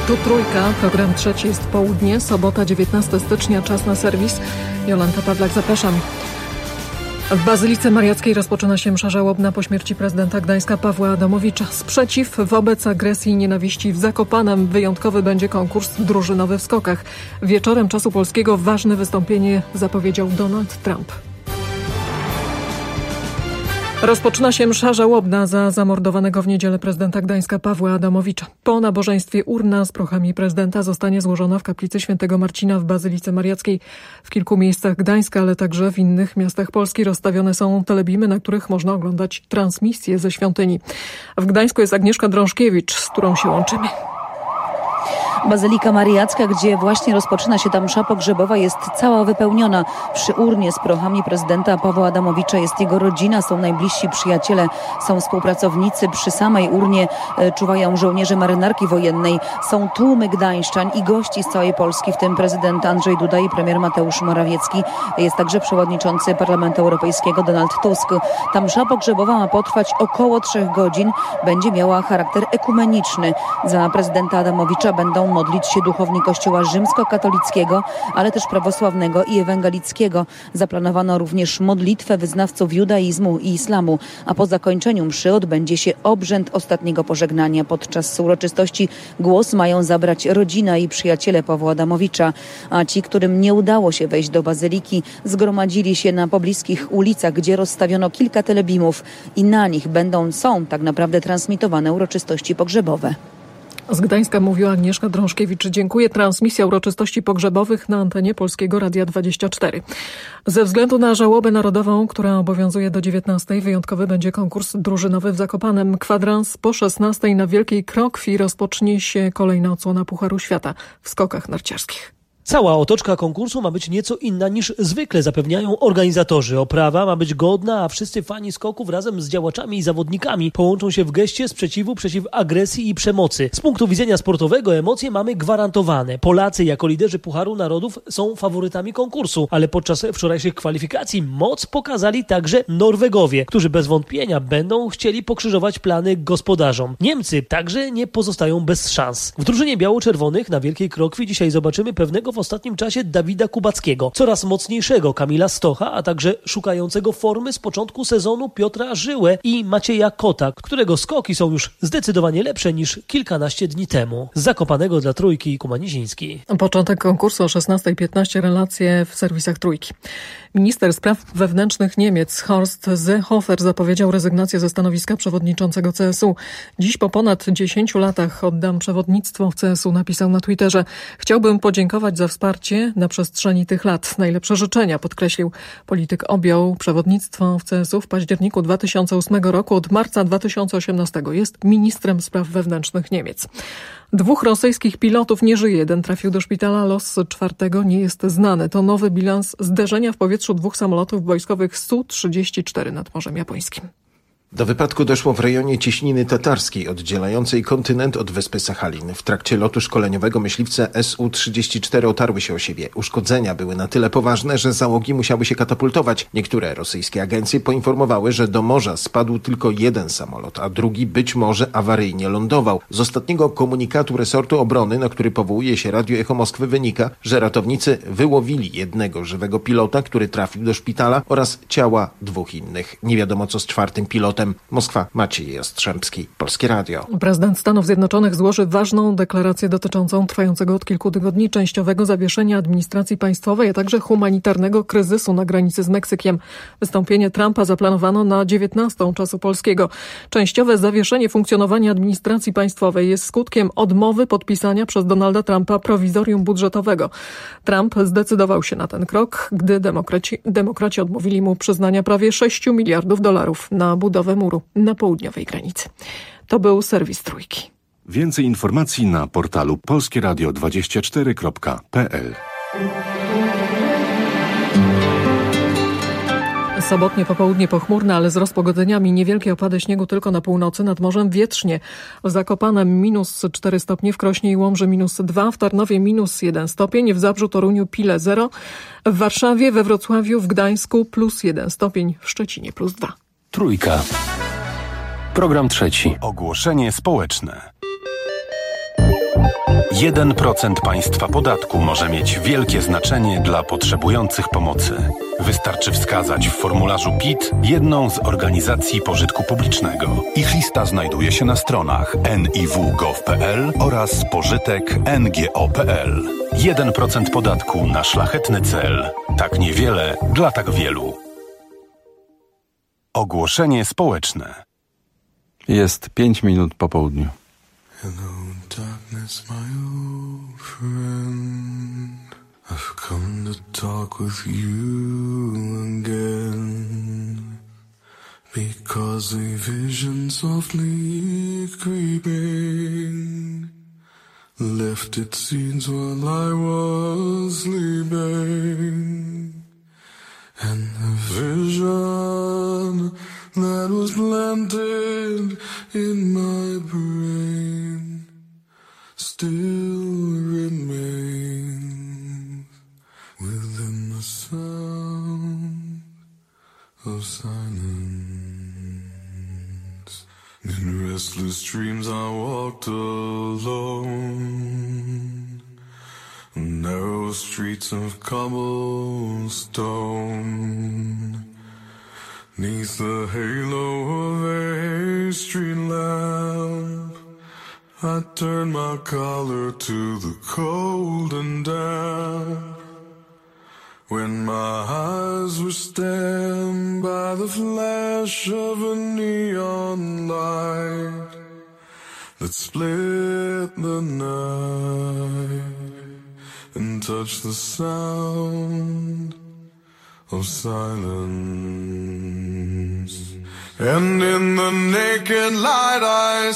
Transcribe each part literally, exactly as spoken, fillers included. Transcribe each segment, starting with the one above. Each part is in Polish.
Tu Trójka, program trzeci jest południe, sobota dziewiętnastego stycznia, czas na serwis. Jolanta Pawlak, zapraszam. W Bazylice Mariackiej rozpoczyna się msza żałobna po śmierci prezydenta Gdańska Pawła Adamowicza. Sprzeciw wobec agresji i nienawiści w Zakopanem. Wyjątkowy będzie konkurs drużynowy w skokach. Wieczorem Czasu Polskiego ważne wystąpienie zapowiedział Donald Trump. Rozpoczyna się msza żałobna za zamordowanego w niedzielę prezydenta Gdańska Pawła Adamowicza. Po nabożeństwie urna z prochami prezydenta zostanie złożona w kaplicy świętego Marcina w Bazylice Mariackiej. W kilku miejscach Gdańska, ale także w innych miastach Polski rozstawione są telebimy, na których można oglądać transmisję ze świątyni. W Gdańsku jest Agnieszka Drążkiewicz, z którą się łączymy. Bazylika Mariacka, gdzie właśnie rozpoczyna się ta msza pogrzebowa, jest cała wypełniona. Przy urnie z prochami prezydenta Pawła Adamowicza jest jego rodzina, są najbliżsi przyjaciele, są współpracownicy. Przy samej urnie czuwają żołnierze marynarki wojennej. Są tłumy gdańszczań i gości z całej Polski, w tym prezydent Andrzej Duda i premier Mateusz Morawiecki. Jest także przewodniczący Parlamentu Europejskiego Donald Tusk. Ta msza pogrzebowa ma potrwać około trzech godzin. Będzie miała charakter ekumeniczny. Za prezydenta Adamowicza będą modlić się duchowni Kościoła rzymskokatolickiego, ale też prawosławnego i ewangelickiego. Zaplanowano również modlitwę wyznawców judaizmu i islamu, a po zakończeniu mszy odbędzie się obrzęd ostatniego pożegnania. Podczas uroczystości głos mają zabrać rodzina i przyjaciele Pawła Adamowicza, a ci, którym nie udało się wejść do bazyliki, zgromadzili się na pobliskich ulicach, gdzie rozstawiono kilka telebimów i na nich będą, są tak naprawdę transmitowane uroczystości pogrzebowe. Z Gdańska mówiła Agnieszka Drążkiewicz. Dziękuję. Transmisja uroczystości pogrzebowych na antenie Polskiego Radia dwadzieścia cztery. Ze względu na żałobę narodową, która obowiązuje do dziewiętnastej, wyjątkowy będzie konkurs drużynowy w Zakopanem. Kwadrans po szesnastej na Wielkiej Krokwi rozpocznie się kolejna odsłona Pucharu Świata w skokach narciarskich. Cała otoczka konkursu ma być nieco inna niż zwykle, zapewniają organizatorzy. Oprawa ma być godna, a wszyscy fani skoków razem z działaczami i zawodnikami połączą się w geście sprzeciwu przeciw agresji i przemocy. Z punktu widzenia sportowego emocje mamy gwarantowane. Polacy jako liderzy Pucharu Narodów są faworytami konkursu, ale podczas wczorajszych kwalifikacji moc pokazali także Norwegowie, którzy bez wątpienia będą chcieli pokrzyżować plany gospodarzom. Niemcy także nie pozostają bez szans. W drużynie biało-czerwonych na Wielkiej Krokwi dzisiaj zobaczymy pewnego w ostatnim czasie Dawida Kubackiego, coraz mocniejszego Kamila Stocha, a także szukającego formy z początku sezonu Piotra Żyłę i Macieja Kota, którego skoki są już zdecydowanie lepsze niż kilkanaście dni temu. Z Zakopanego dla Trójki Kuba Niziński. Początek konkursu o szesnasta piętnaście, relacje w serwisach Trójki. Minister spraw wewnętrznych Niemiec Horst Seehofer zapowiedział rezygnację ze stanowiska przewodniczącego C S U. Dziś po ponad dziesięciu latach oddam przewodnictwo w C S U, napisał na Twitterze. Chciałbym podziękować za wsparcie na przestrzeni tych lat. Najlepsze życzenia, podkreślił. Polityk objął przewodnictwo w C S U w październiku dwa tysiące ósmego roku. Od marca dwa tysiące osiemnastego jest ministrem spraw wewnętrznych Niemiec. Dwóch rosyjskich pilotów nie żyje. Jeden trafił do szpitala, los czwartego nie jest znany. To nowy bilans zderzenia w powietrzu dwóch samolotów wojskowych S U trzydzieści cztery nad Morzem Japońskim. Do wypadku doszło w rejonie Cieśniny Tatarskiej, oddzielającej kontynent od wyspy Sachalin. W trakcie lotu szkoleniowego myśliwce S U trzydzieści cztery otarły się o siebie. Uszkodzenia były na tyle poważne, że załogi musiały się katapultować. Niektóre rosyjskie agencje poinformowały, że do morza spadł tylko jeden samolot, a drugi być może awaryjnie lądował. Z ostatniego komunikatu resortu obrony, na który powołuje się Radio Echo Moskwy, wynika, że ratownicy wyłowili jednego żywego pilota, który trafił do szpitala, oraz ciała dwóch innych. Nie wiadomo, co z czwartym pilotem. Moskwa, Maciej Jastrzębski, Polskie Radio. Prezydent Stanów Zjednoczonych złoży ważną deklarację dotyczącą trwającego od kilku tygodni częściowego zawieszenia administracji państwowej, a także humanitarnego kryzysu na granicy z Meksykiem. Wystąpienie Trumpa zaplanowano na dziewiętnastą czasu polskiego. Częściowe zawieszenie funkcjonowania administracji państwowej jest skutkiem odmowy podpisania przez Donalda Trumpa prowizorium budżetowego. Trump zdecydował się na ten krok, gdy demokraci, demokraci odmówili mu przyznania prawie sześciu miliardów dolarów na budowę muru na południowej granicy. To był serwis Trójki. Więcej informacji na portalu polskie radio dwadzieścia cztery kropka p l. Sobotnie popołudnie pochmurne, ale z rozpogodzeniami. Niewielkie opady śniegu tylko na północy, nad morzem wietrznie. W Zakopanem minus cztery stopnie, w Krośnie i Łomży minus dwa, w Tarnowie minus jeden stopień, w Zabrzu, Toruniu, Pile zero, w Warszawie, we Wrocławiu, w Gdańsku plus jeden stopień, w Szczecinie plus dwa. Trójka. Program trzeci. Ogłoszenie społeczne. jeden procent państwa podatku może mieć wielkie znaczenie dla potrzebujących pomocy. Wystarczy wskazać w formularzu P I T jedną z organizacji pożytku publicznego. Ich lista znajduje się na stronach en i w kropka gov kropka pe el oraz pożytek kropka en ge o kropka pe el. jeden procent podatku na szlachetny cel. Tak niewiele dla tak wielu. Ogłoszenie społeczne. Jest pięć minut po południu. Hello, darkness, my old friend. I've come to talk with you again. Because a vision softly creeping left its seeds while I was sleeping. And the vision that was planted in my brain still remains within the sound of silence. In restless dreams I walked alone, narrow streets of cobblestone, 'neath the halo of a street lamp, I turned my collar to the cold and damp. When my eyes were stabbed by the flash of a neon light that split the night and touched the sound of silence. And in the naked light I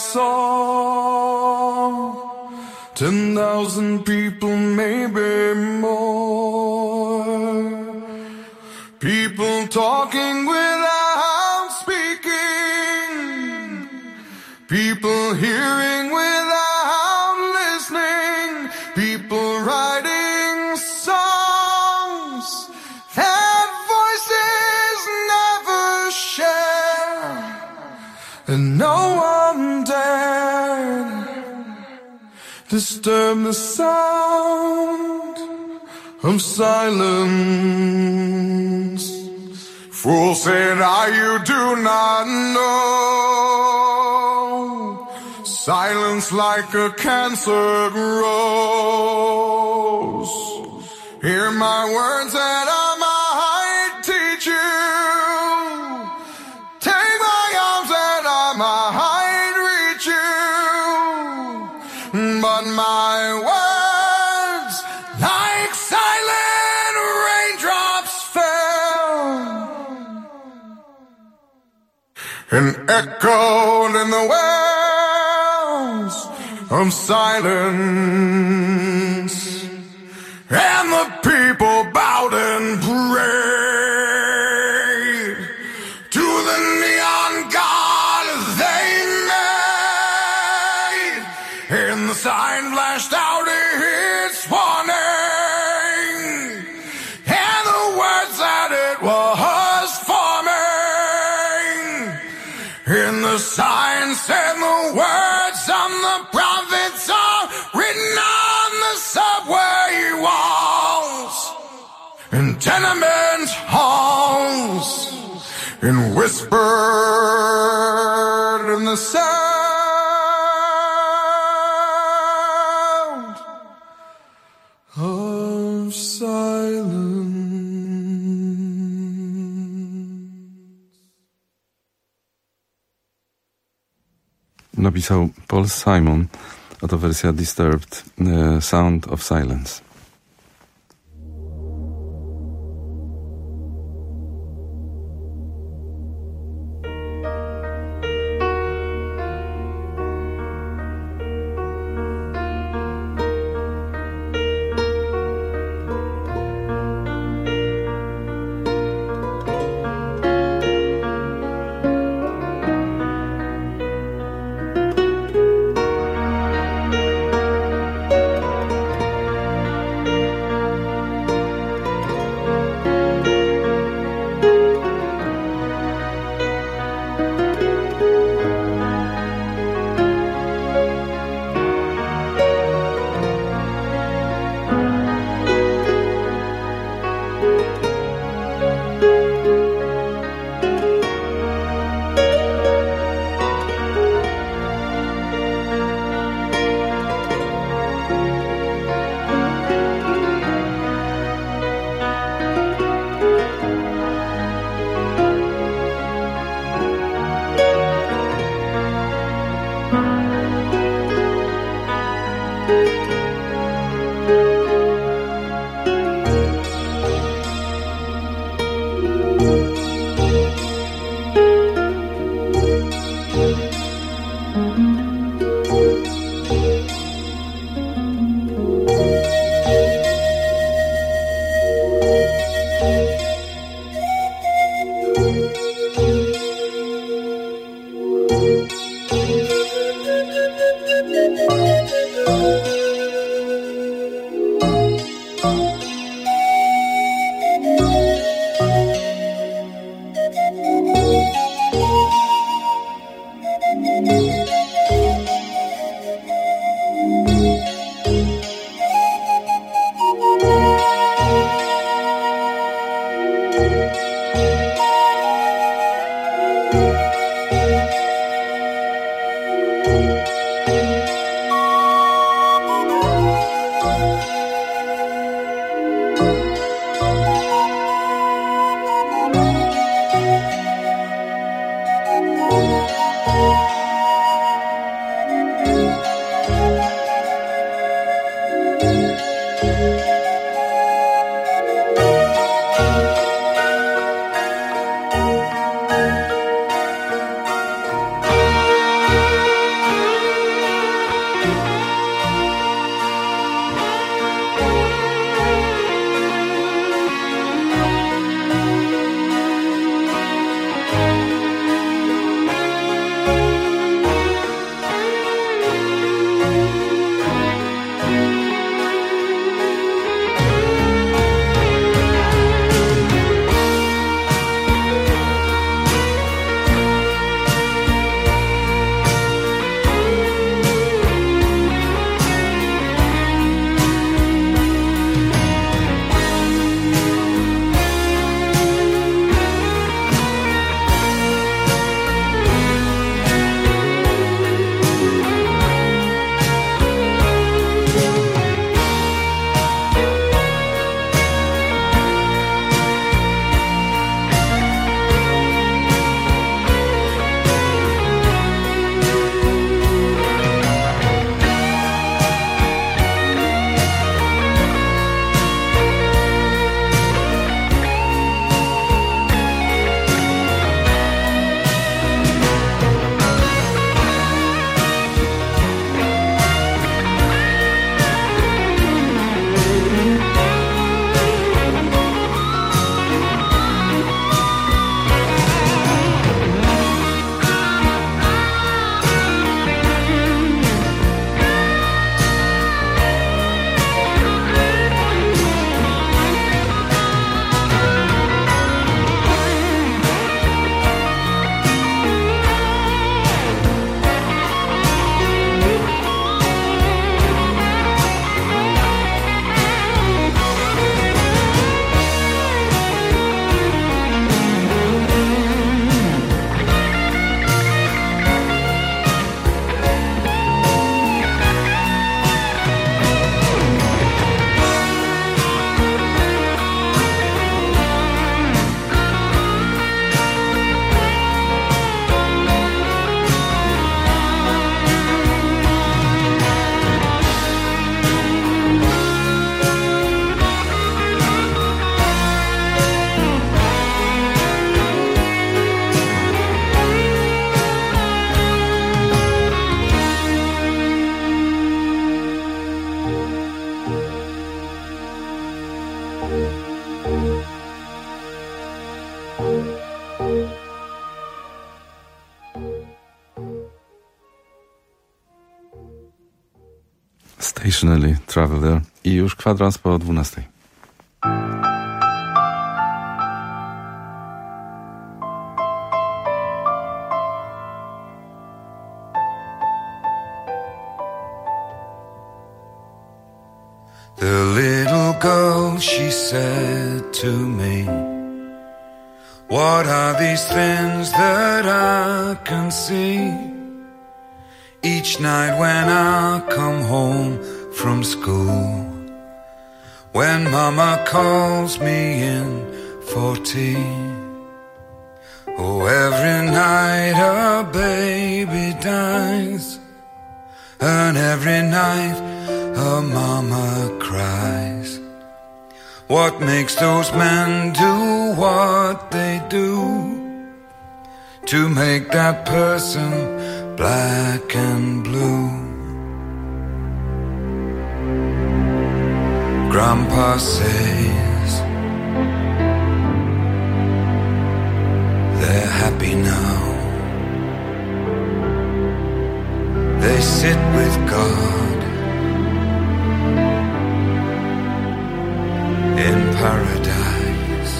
saw ten thousand people, maybe more. People talking without speaking. People hearing without listening. People writing songs that voices never share. And no one dared disturb the sound of silence. Fool, said I, you do not know. Silence like a cancer grows. Hear my words that I might teach you. Take my arms that I might reach you. But my words, like silent raindrops, fell and echoed in the wells of silence. And the people bowed and prayed to the neon god they made. And the sign flashed out its warning, and the words that it was forming. And the sign said the words of the prophets are written on the subway walls and tenement halls, and whispered in the sound of silence. Napisał Paul Simon. Oto wersja Disturbed, uh, Sound of Silence. Stationary Traveler i już kwadrans po dwunastej. The little girl, she said to me, what are these things that I can see? Each night when I come home from school, when mama calls me in for tea. Oh, every night a baby dies, and every night her mama cries. What makes those men do what they do to make that person black and blue? Grandpa says they're happy now. They sit with God in paradise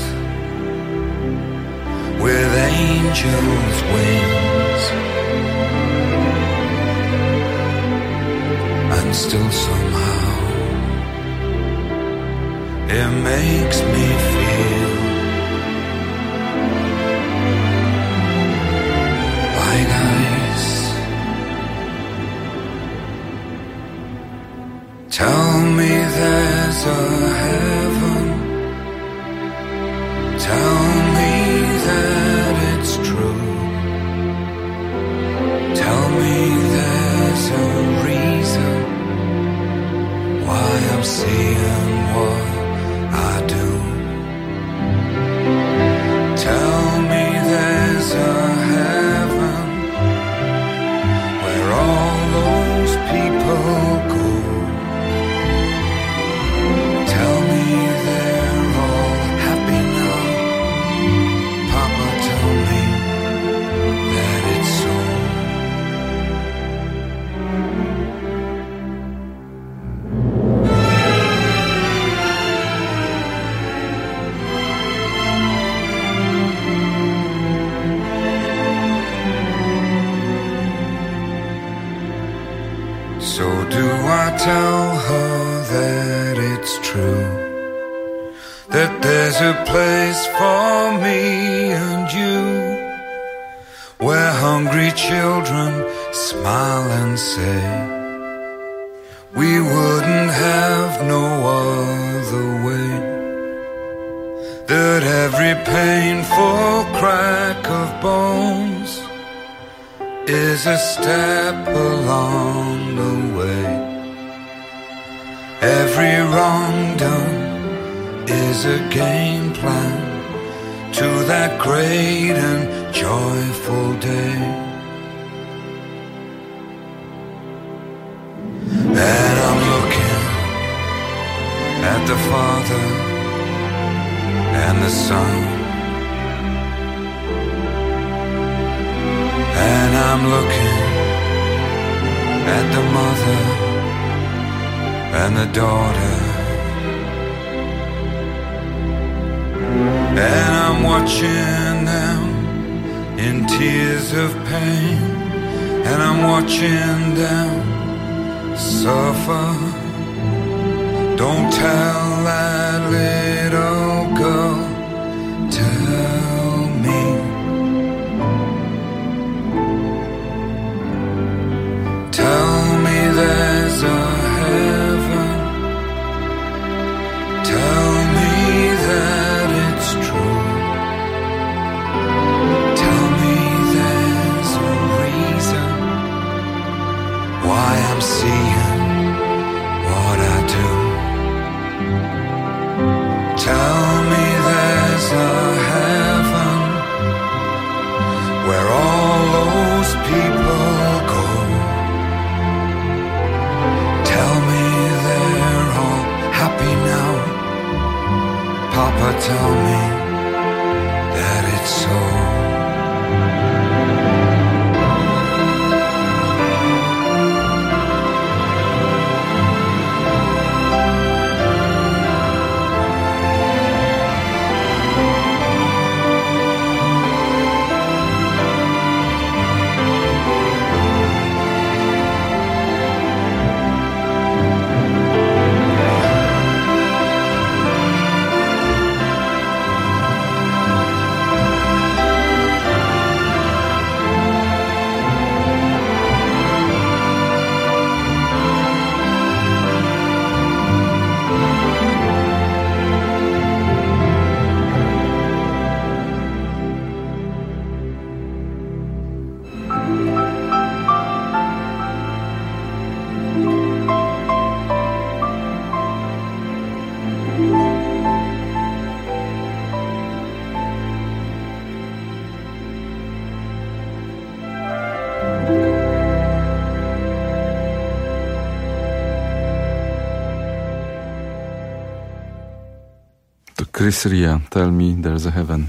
with angels' wings, and still somehow it makes me feel like ice. Tell me there's a heaven, tell me that it's true, tell me there's a reason why I'm seeing what I do. Tell me there's a heaven where all those people go. Tell me they're all happy now. Papa, tell me that it's so. So do I tell her that it's true, that there's a place for me and you, where hungry children smile and say, we wouldn't have no other way, that every painful crack of bones is a step along the way. Every wrong done is a game plan to that great and joyful day. And I'm looking at the Father and the Son, and I'm looking at the mother and the daughter, and I'm watching them in tears of pain, and I'm watching them suffer. Don't tell that little girl, tell me. Tell me there's a heaven, tell me that it's true, tell me there's a reason why I'm seeing what I do. Papa, tell me that it's so. Chris Ria, Tell Me There's a Heaven.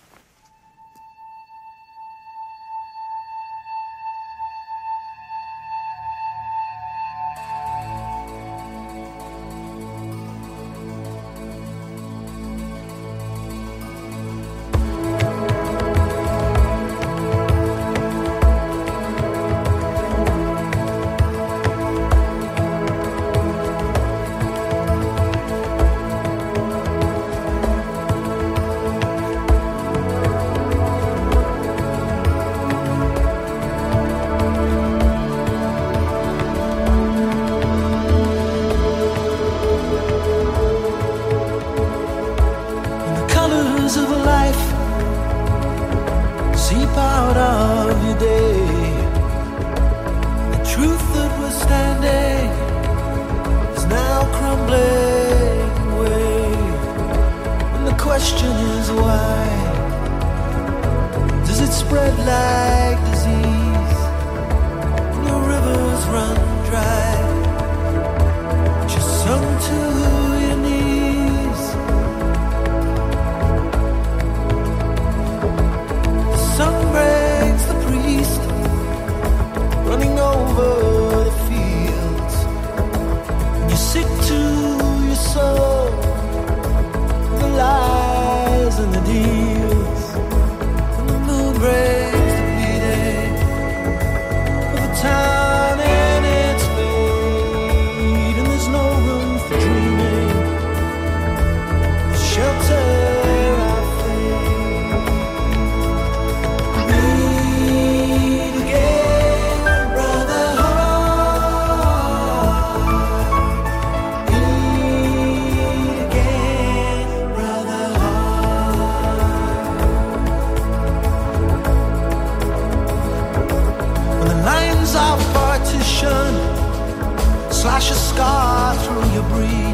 Slash a scar through your breed.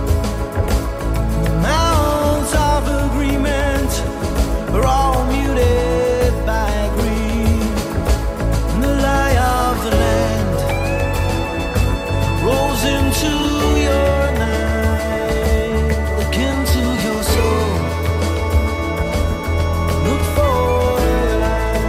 The mounds of agreement are all muted by greed. And the lie of the land rolls into your night. Look into your soul. Look for the light.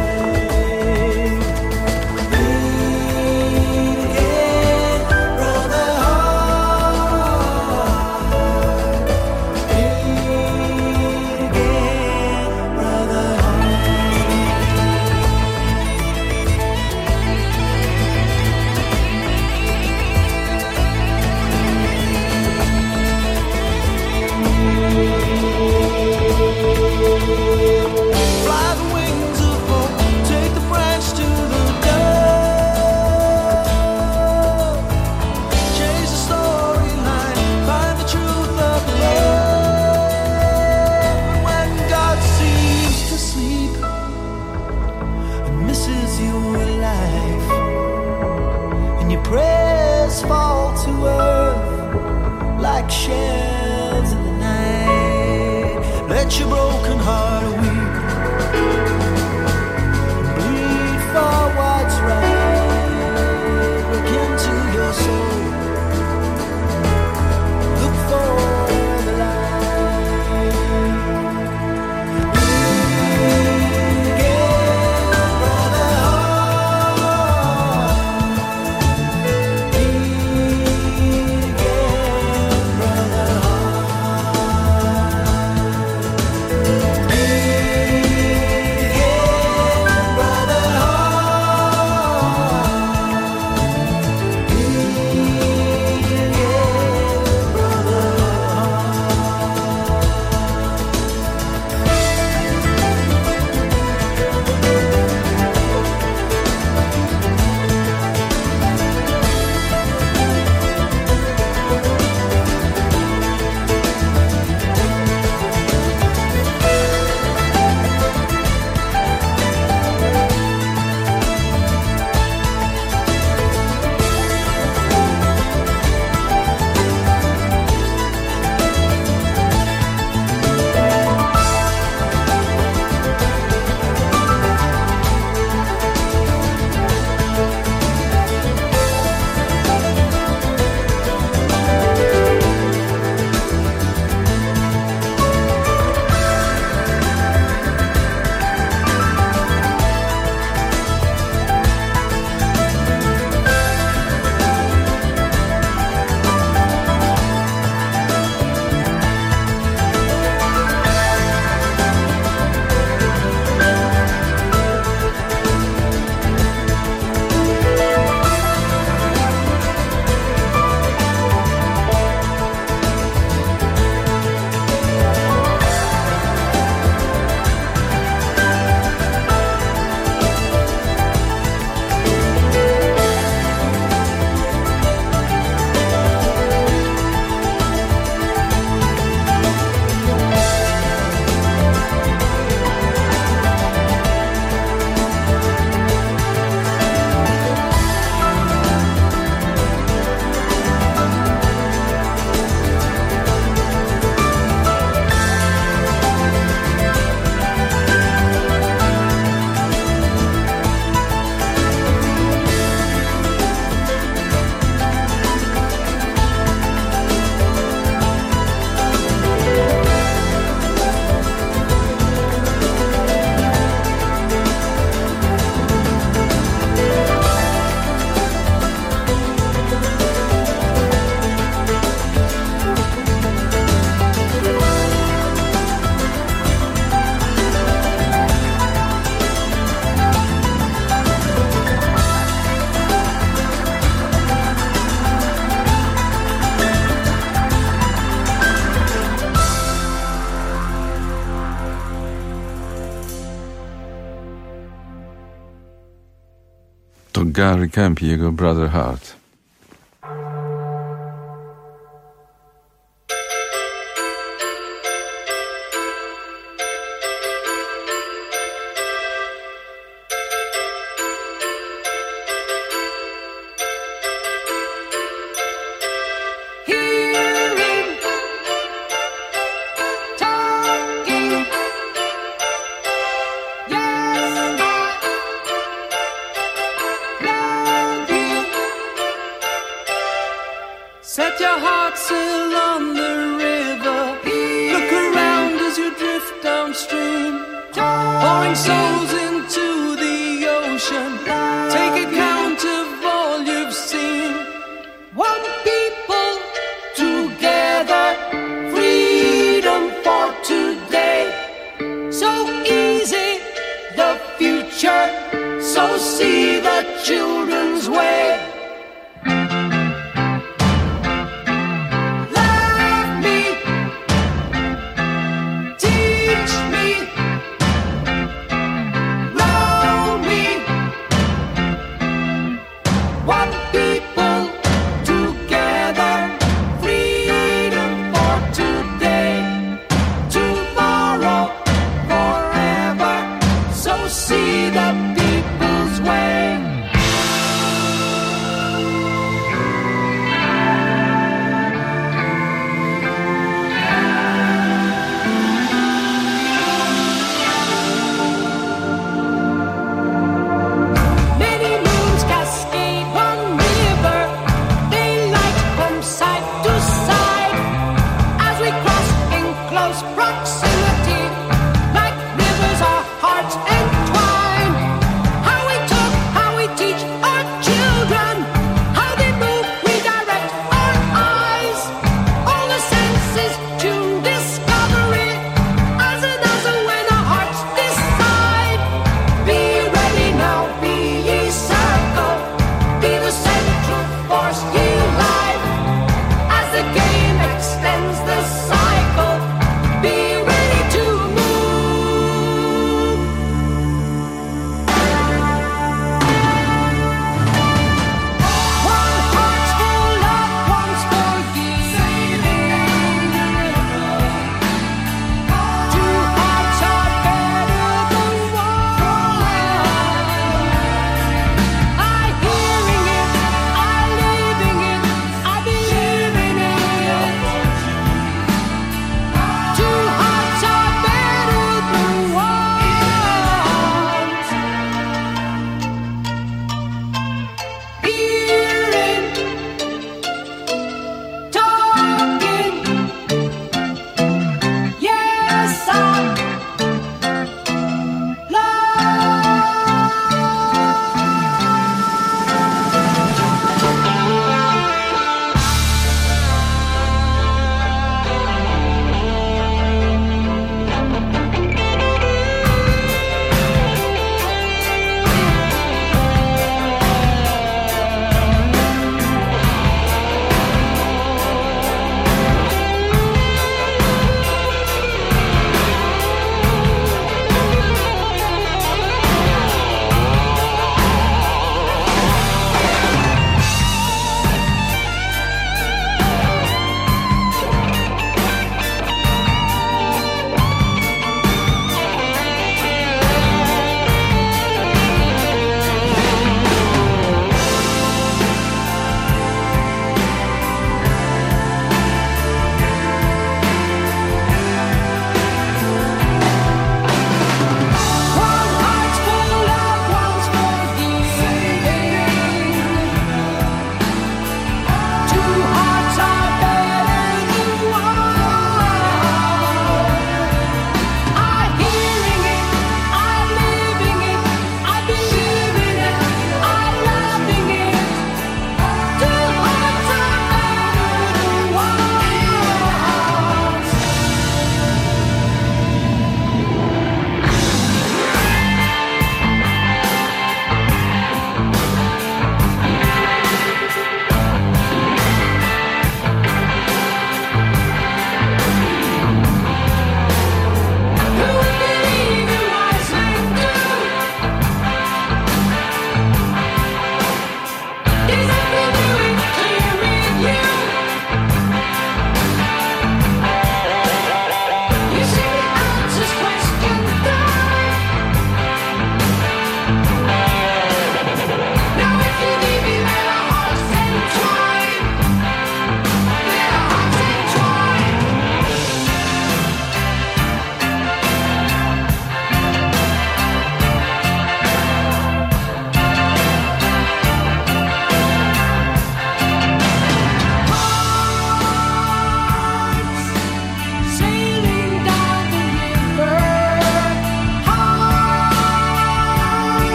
Prayers fall to earth like shells in the night. Let your broken heart weep, bleed for what's right. Look into your soul, look for the light. Gary Kemp i jego Brother Heart. Set your heart sail on the river. Look around as you drift downstream, pouring souls into the ocean. Take account of all you've seen. One people together, freedom for today. So easy, the future. So see the children's way. As the game extends the cycle, be ready.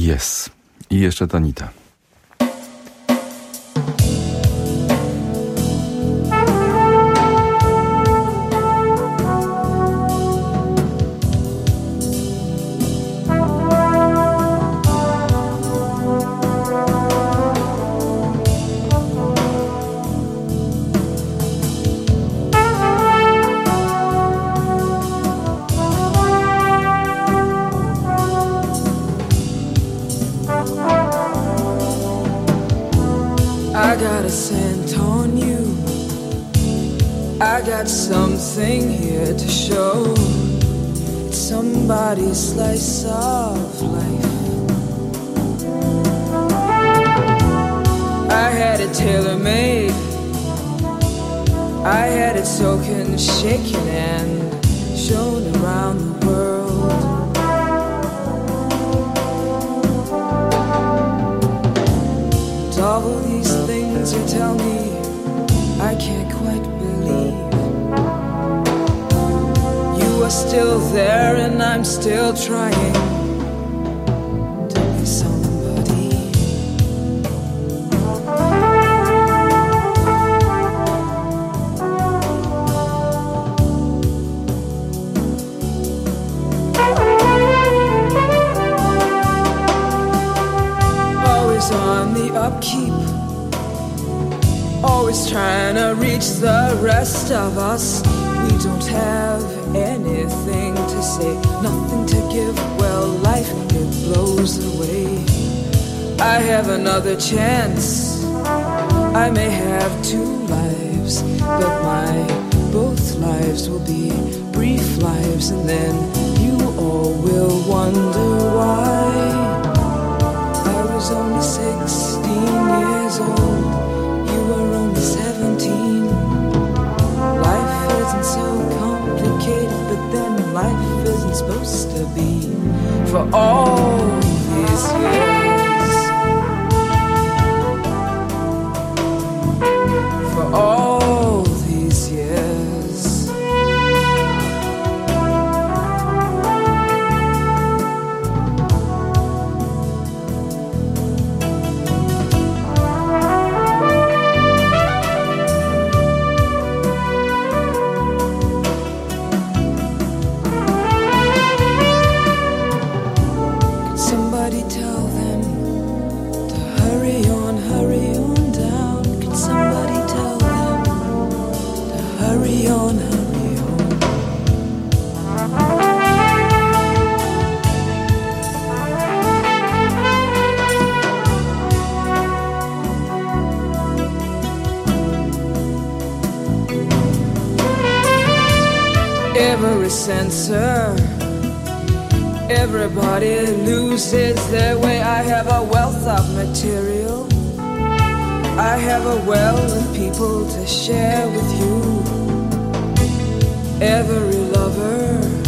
Yes. I jeszcze Tanita. I got a scent on you. I got something here to show. It's somebody's slice of life. I had it tailor-made. I had it soaking, shaken and shown around the world. And all of these things you tell me, I can't quite believe. You are still there and I'm still trying to be somebody. Always on the upkeep, always trying to reach the rest of us. We don't have anything to say, nothing to give. Well, life, it blows away. I have another chance. I may have two lives, but my both lives will be brief lives, and then you all will wonder why. I was only sixteen years old. You were only seventeen. Life isn't so complicated, but then life isn't supposed to be. For all these years, for all these years, somebody tell them to hurry on, hurry on down. Can somebody tell them to hurry on, hurry on? Every censor, everybody loses their way. I have a wealth of material. I have a well of people to share with you. Every lover,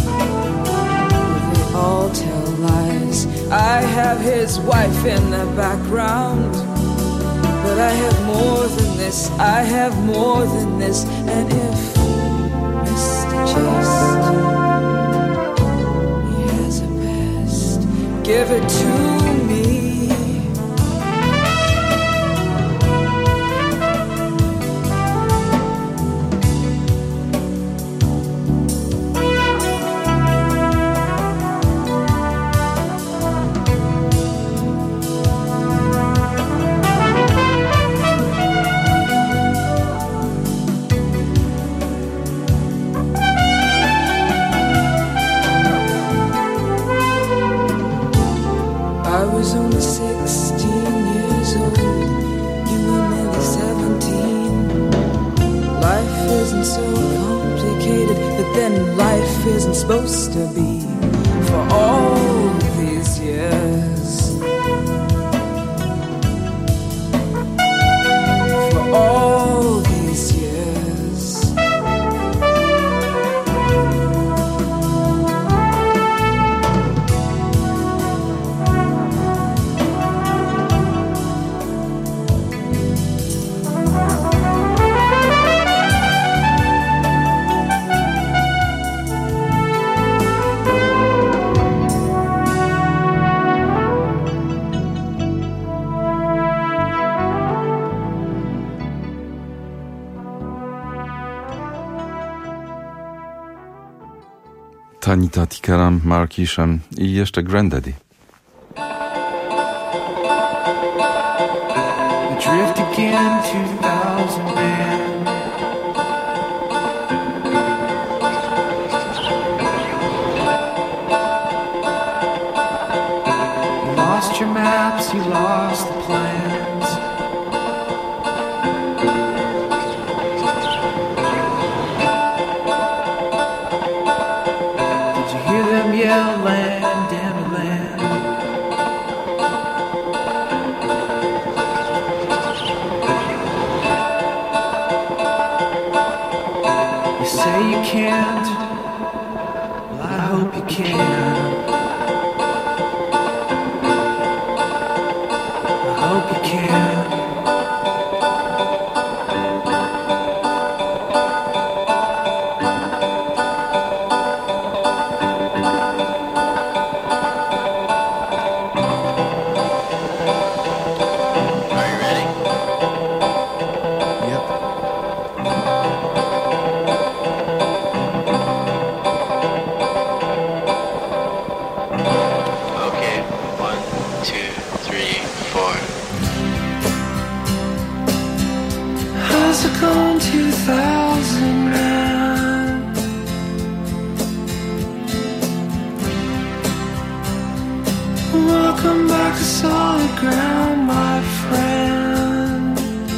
they all tell lies. I have his wife in the background, but I have more than this. I have more than this. And if Mister Chest, give it to me. I was only sixteen years old. You were nearly seventeen. Life isn't so complicated, but then life isn't supposed to be. For all these years, for all these years, Tanita Tikaram, Mark Isham i jeszcze Granddaddy. Drift again, two thousand man. You lost your maps, you lost the plans. Did you hear them yell, land, damn it, land? You say you can't, well I hope you can. I hope you can. Are you ready? Yep. Okay, one, two, three, four. How's it going, two thousand man? Welcome back to solid ground, my friend.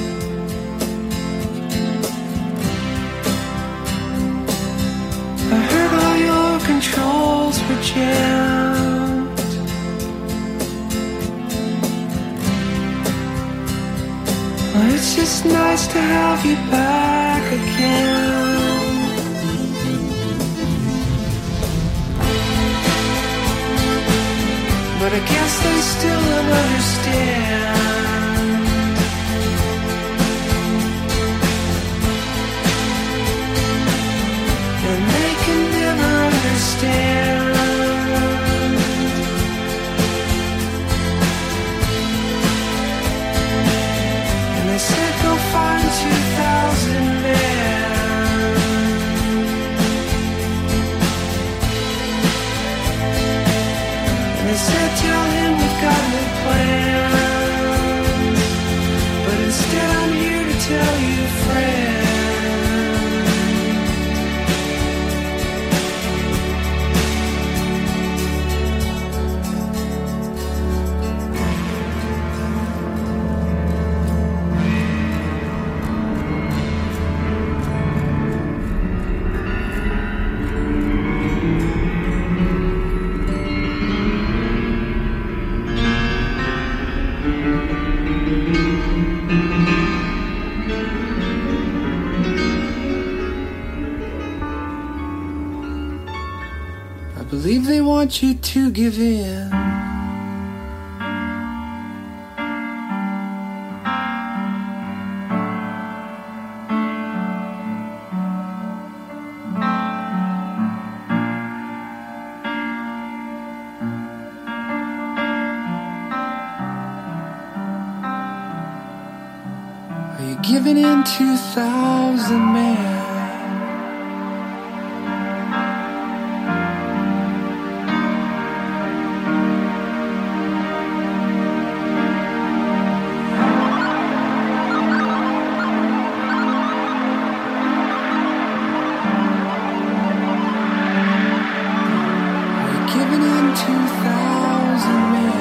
I heard all your controls were jammed. Well, it's just nice to have you back again. But I guess they still don't understand. And they can never understand. And they said go find two thousand men. And they said tell him we've got no plans. But instead I'm here to tell you, friend, I believe they want you to give in. Are you giving in, two thousand man? Giving in two thousand men.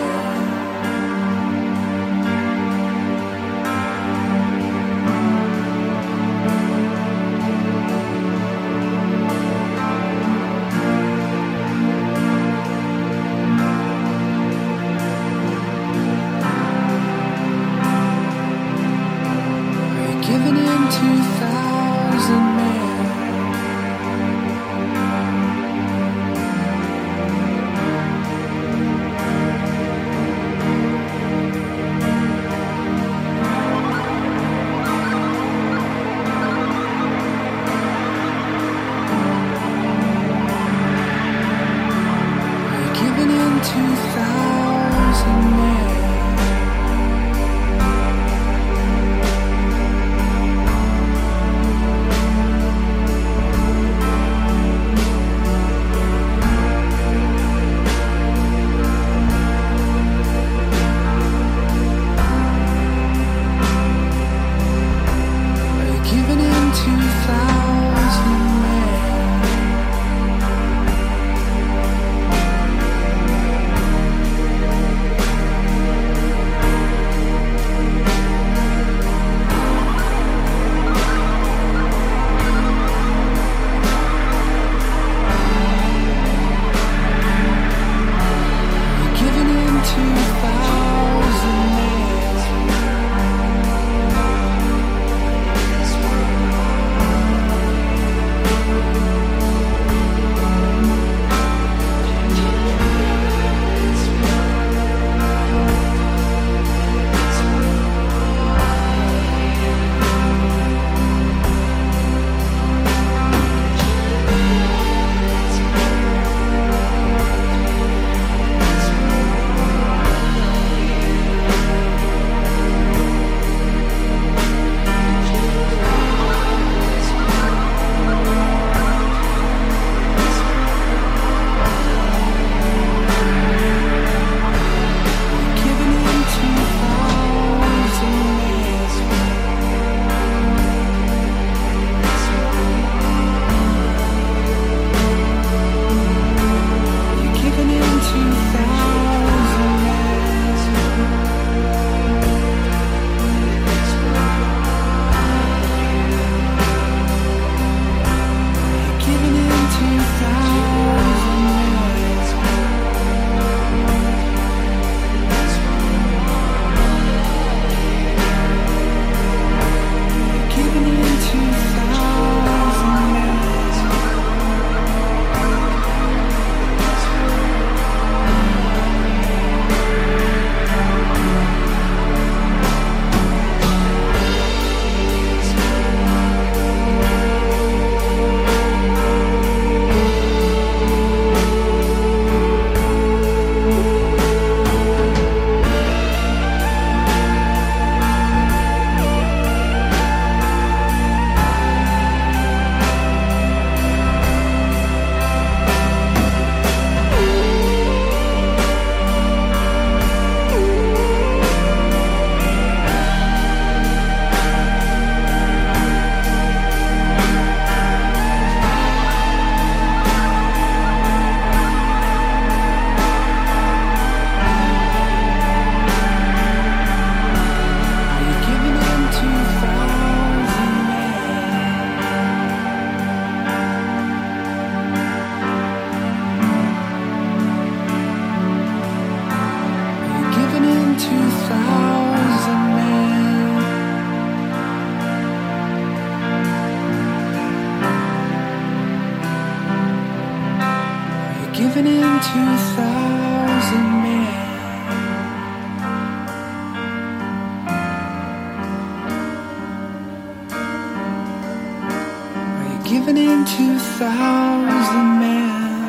into thousand men? Are you giving in to thousand men? Are you giving in to thousand men?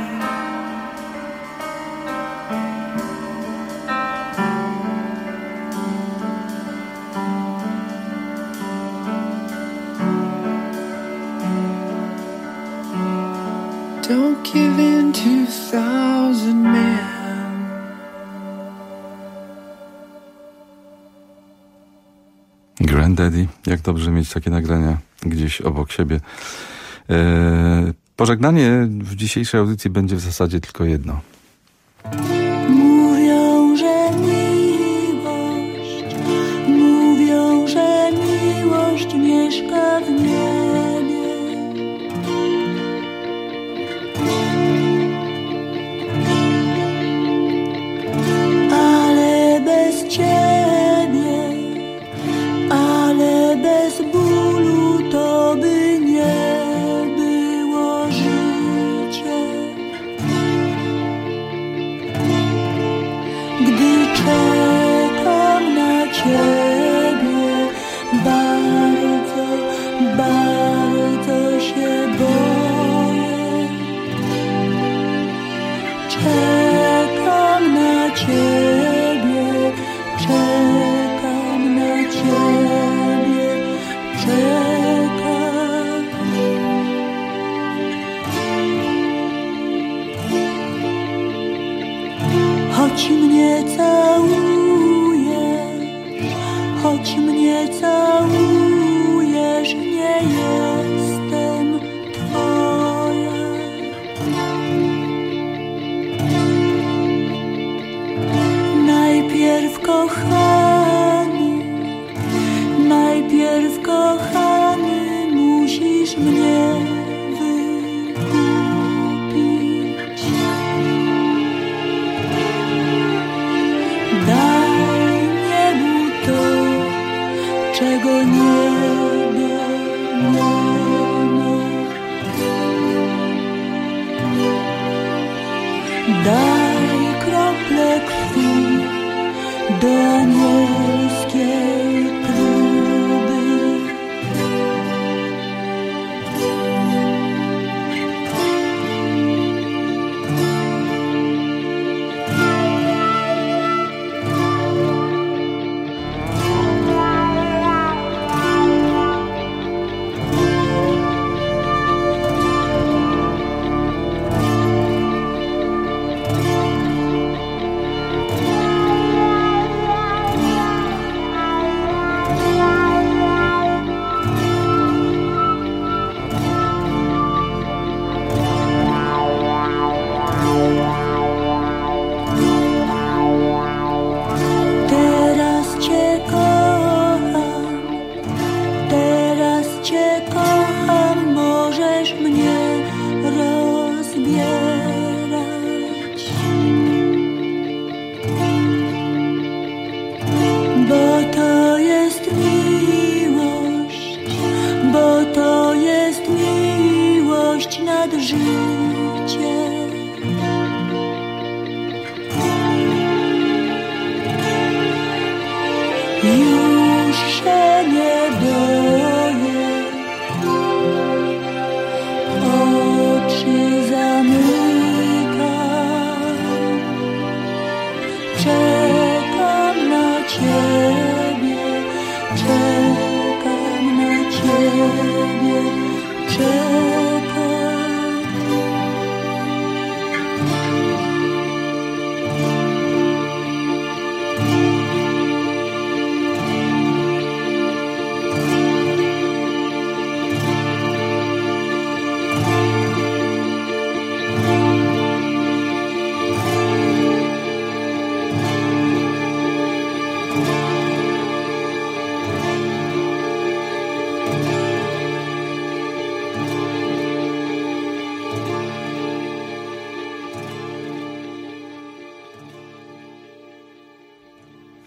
Don't give in to thousand men. Granddaddy, jak dobrze mieć takie nagrania gdzieś obok siebie. Eee, pożegnanie w dzisiejszej audycji będzie w zasadzie tylko jedno. Mówią, że miłość, mówią, że miłość mieszka w niebie. Ale bez ciebie, ale bez bólu to by nie było życie. Gdy czekam na ciebie, bardzo, bardzo się boję. Czekam na ciebie, czekam na ciebie, czekam. Choć mnie całujesz, choć mnie całujesz, nie jestem twoja. Najpierw kochany, najpierw kochany, musisz mnie wykupić. Daj niebu to, czego niebie nie ma. Daj krople krwi do anielów.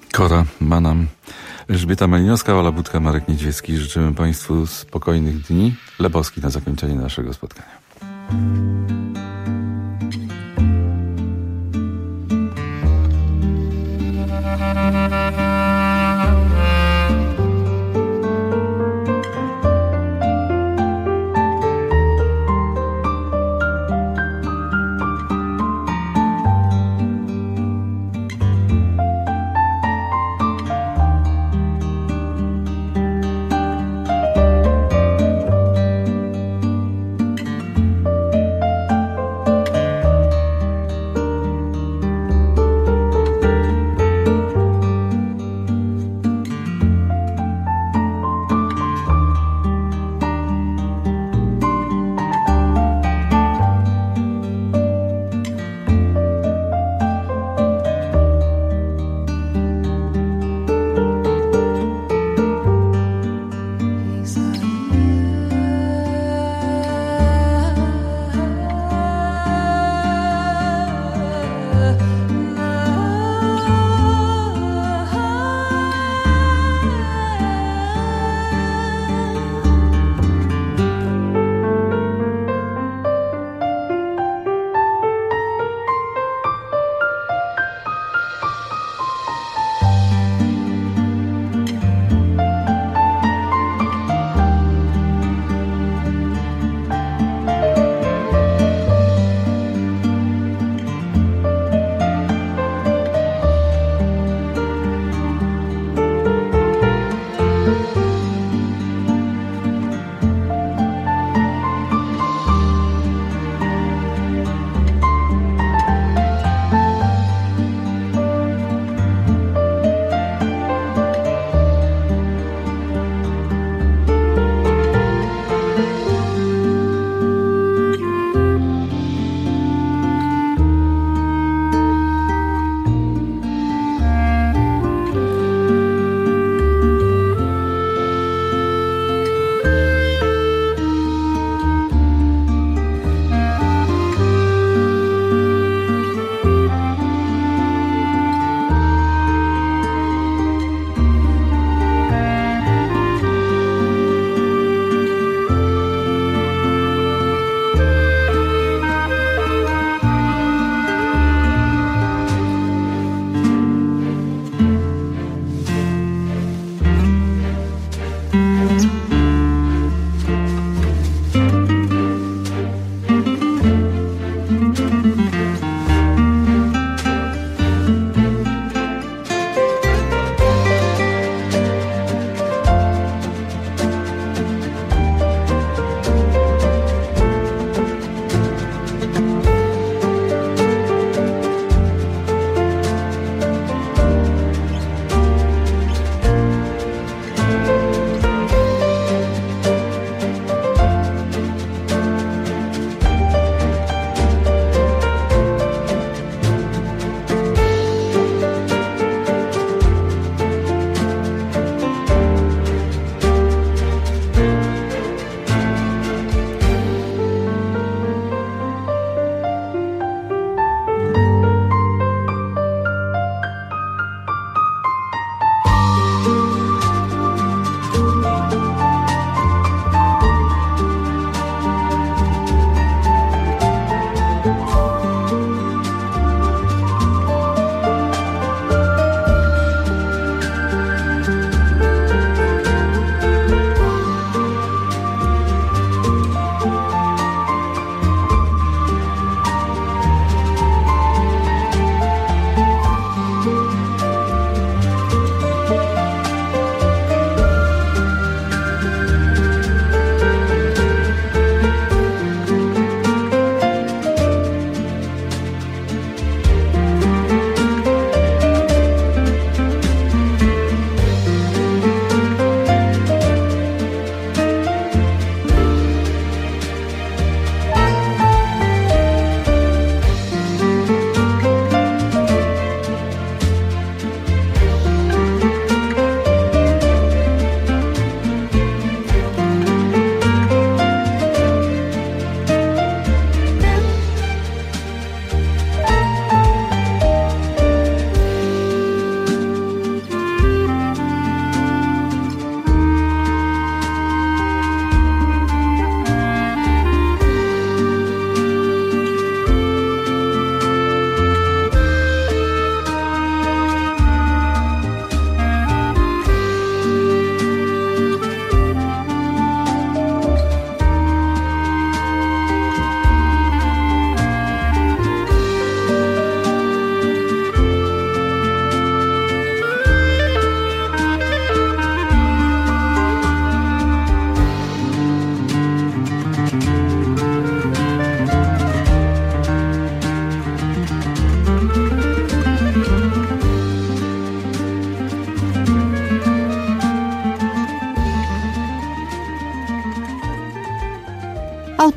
Kora Manam. Elżbieta Malinowska, Ola Budka, Marek Niedźwiecki. Życzymy Państwu spokojnych dni. Lebowski na zakończenie naszego spotkania.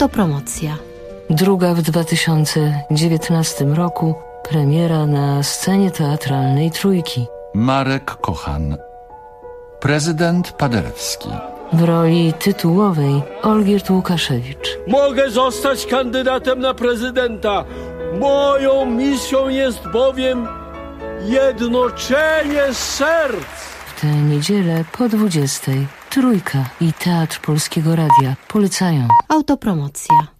Autopromocja. Druga w dwa tysiące dziewiętnastym roku premiera na scenie teatralnej Trójki. Marek Kochan. Prezydent Paderewski. W roli tytułowej Olgierd Łukaszewicz. Mogę zostać kandydatem na prezydenta. Moją misją jest bowiem jednoczenie serc. W tę niedzielę po dwudziestej Trójka i Teatr Polskiego Radia polecają. Autopromocja.